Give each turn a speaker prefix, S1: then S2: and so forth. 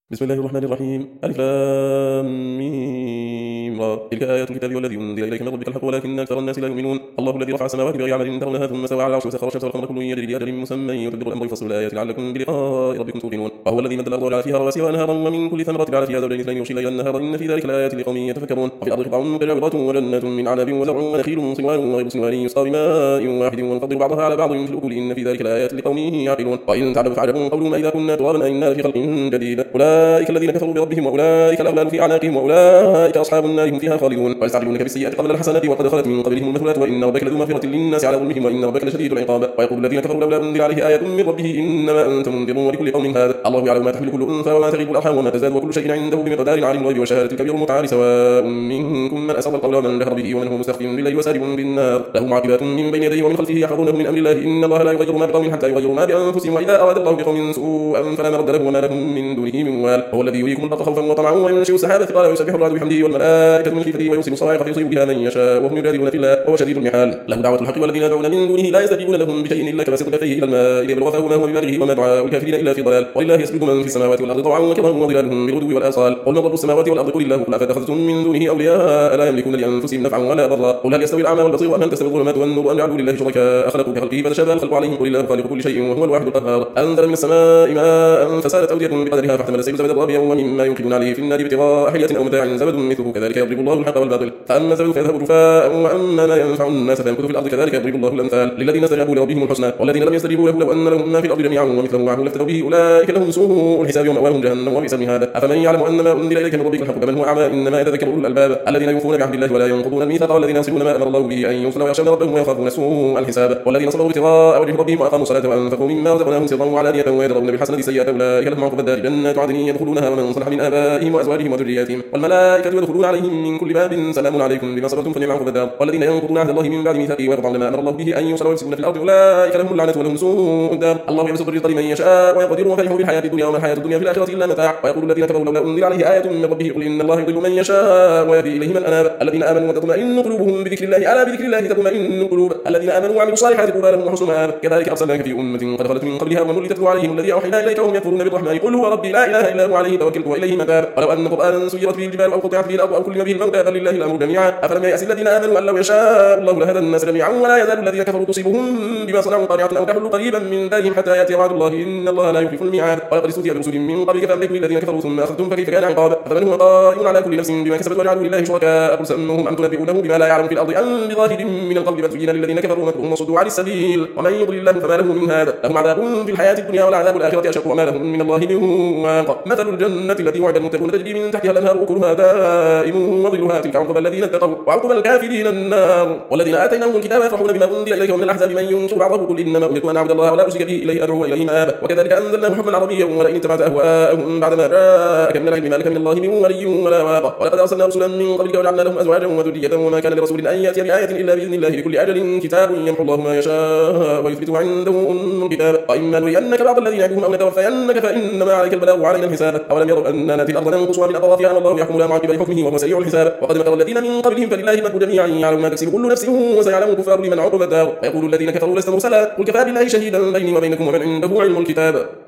S1: بسم الله الرحمن الرحيم. ألف لام ميم را. تلك آيات الكتاب والذي أنزل إليك من ربك الحق ولكن أكثر الناس لا يؤمنون. الله الذي رفع السماوات بغير عمد ترونها ثم استوى على العرش وسخر الشمس والقمر كل يجري لأجل مسمى يدبر الأمر يفصل الآيات لعلكم بلقاء ربكم توقنون. وهو الذي مد الأرض وجعل فيها رواسي وأنهارا ومن كل ثمرات جعل فيها زوجين اثنين يغشي الليل النهار إن في ذلك لآيات لقوم يتفكرون. وفي الأرض قطع متجاورات وجنات من عنب وزرع ونخيل صنوان وغير صنوان يسقى بماء واحد ونفضل بعضها على بعض في الأكل إن في ذلك لآيات لقوم يعقلون. وإن تعجب فعجب قولهم إذا كنا ترابا أئنا لفي خلق جديد. أولئك الذين كفروا بربهم وأولئك الأغلال في أعناقهم وأولئك أصحاب النار هم فيها خالدون. ويستعجلونك بالسيئة قبل الحسنة وقد خلت من قبلهم المثلات وإن ربك لذو مغفرة للناس على ظلمهم وإن ربك لشديد العقاب. ويقول الذين كفروا لولا أنزل عليه آية من ربه إنما أنت منذر ولكل قوم هاد. الله يعلم ما تحمل كل أنثى وما تغيب الأرحام وما تزداد وكل شيء عنده بمقدار. عالم الغيب وشهادة الكبير المتعال سواء منكم من أسر القول ومن جهر به ومن هو مستخف بالليل وسارب بالنار له معقبات من بين يديه ومن خلفه يحفظونه من أمر الله إن الله لا يغير ما بقوم حتى يغيروا ما بأنفسهم وإذا أراد الله بقوم سوءا فلا مرد له وما لهم من دونه من وال. هو الذي يريكم البرق خوفا وطمعا وينشئ السحاب ثقالا ويسبح الرعد بحمده والملائكة من خيفته ويرسل الصواعق فيصيب بها من يشاء وهم يجادلون في الله وهو شديد المحال. له دعوة الحق والذين يدعون من دونه لا يستجيبون لهم بشيء إلا كباسط كفيه إلى الماء ليبلغ فاه ما هو ببالغه وما دعاء الكافرين إلا في ضلال. ولله يسجد من في السماوات والأرض طوعا وكرها وظلالهم بالغدو والآصال. قل من رب السماوات والأرض قل الله قل أفاتخذتم من دونه أولياء لا يملكون لأنفسهم نفعا ولا ضرا. قل هل يستوي الأعمى والبصير أم هل تستوي الظلمات والنور أم جعلوا لله شركاء خلقوا كخلقه فتشابه الخلق عليهم قل الله خالق كل شيء وهو الواحد القهار. أنزل من السماء ماء فسالت أودية بقدرها فاحتمل السيل زبدا رابيا ومما يوقدون عليه في النار ابتغاء حلية أو متاع زبد مثله كذلك يضرب الله الحق والباطل فأما الزبد فيذهب جفاء وأما ما ينفع الناس فيمكث في الأرض كذلك يضرب الله الأمثال للذين استجابوا لربهم الحسنى والذين لم يستجيبوا له لو أن لهم ما في الأرض جميعا ومثله معه لافتدوا به أولئك لهم سوء الحساب ومأواهم جهنم وبئس المهاد. أفمن يعلم أن ما أنزل إليك من ربك الحق كمن هو أعمى إنما يتذكر أولو الألباب الذين يوفون بعهد الله ولا ينقضون الميثاق والذين يصلون ما أمر الله به أن يوصل ويخشون ربهم ويخافون سوء الحساب والذين صبروا ابتغاء وجه ربهم وأقاموا الصلاة وأنفقوا مما رزقناهم سرا وعلانية ويدرؤون بالحسنة السيئة أولئك لهم عقبى الدار جنات عدن يدخلونها ومن صلح من آبائهم وأزواجهم وذرياتهم والملائكة يدخلون عليهم من كل باب سلام عليكم بما صبرتم فنعم عقبى الدار. والذين ينقضون عهد الله من بعد ميثاقه ويقطعون ما أمر الله به أن يوصل ويفسدون في الأرض أولئك لهم اللعنة ولهم سوء الدار. الله يبسط الرزق لمن يشاء ويقدر وفرحوا بالحياة الدنيا وما الحياة الدنيا في الآخرة إلا متاع. ويقول الذين كفروا لولا أنزل عليه آية من ربه قل إن الله يضل من يشاء ويهدي إليه من أناب الذين آمنوا وتطمئن قلوبهم بذكر الله ألا بذكر الله تطمئن القلوب الذين آمنوا وعملوا الصالحات طوبى لهم وحسن مآب. كذلك أرسلناك في أمة قد خلت من قبلها أمم لتتلو عليهم الذي أوحينا إليك وهم يكفرون بالرحمن قل هو ربي لا إله إلا هو عليه توكلت وإليه متاب. ولو أن قرآنا سيرت به الجبال أو قطعت به الأرض أو كلم به الموتى بل لله الأمر جميعا أفلم ييأس الذين آمنوا أن لو يشاء الله لهدى الناس جميعا ولا يزال الذين كفروا تصيبهم بما صنعوا قارعة أو تحل قريبا من دارهم حتى يأتي وعد الله إن الله لا يخلف الميعاد. ولقد استهزئ برسل من قبلك فأمليت للذين كفروا ثم أخذتهم فكيف كان عقاب. أفمن هو قائم على كل نفس بما كسبت وجعلوا لله شركاء قل سألنهم أم تنبئونه بما لا يعلم في الأرض أم بظاهر من القول بل زين للذين كفروا مكرهم وصدوا عن السبيل ومن يضلل الله فما له من هاد لهم عذاب في الحياة الدنيا والعذاب الآخرة أشق وما لهم من الله من واق. مثل الجنة التي وعد المتقون تجري من تحتها الأنهار أكلها دائم وظلها تلك عقبى الذين اتقوا وعقبى الكافرين النار. والذين آتيناهم الكتاب يفرحون بما أنزل إليك ومن الأحزاب من ينكر بعضه قل إنما أمرت أن أعبد الله ولا أشرك به إليه أدعو وإليه مآب. وكذلك أنزلناه حكما عربيا ولئن اتبعت أهواءهم بعد ما جاءك من العلم ما لك من الله من ولي ولا واق. ولقد أرسلنا رسلا من قبلك وجعلنا لهم أزواجا وذرية وما كان لرسول أن يأتي بآية إلا بإذن الله لكل أجل كتاب يمحو الله ما يشاء ويثبت عنده أم الكتاب. وإما نرينك بعض الذين يعدهم أو نتوفينك فإنما عليك البلاغ وعلينا الحساب. أولم يروا أننا نأتي الأرض ننقصها من أطرافها والله يحكم لا معقب لحكمه وهو سريع الحساب. وقد مكر الذين من قبلهم فلله المكر جميعا يعلم ما تكسب كل نفس وسيعلم الكفار لمن عقب الدار. ويقول الذين كفروا لست مرسلا قل كفى بالله شهيدا بيني وبينكم ومن عنده علم الكتاب.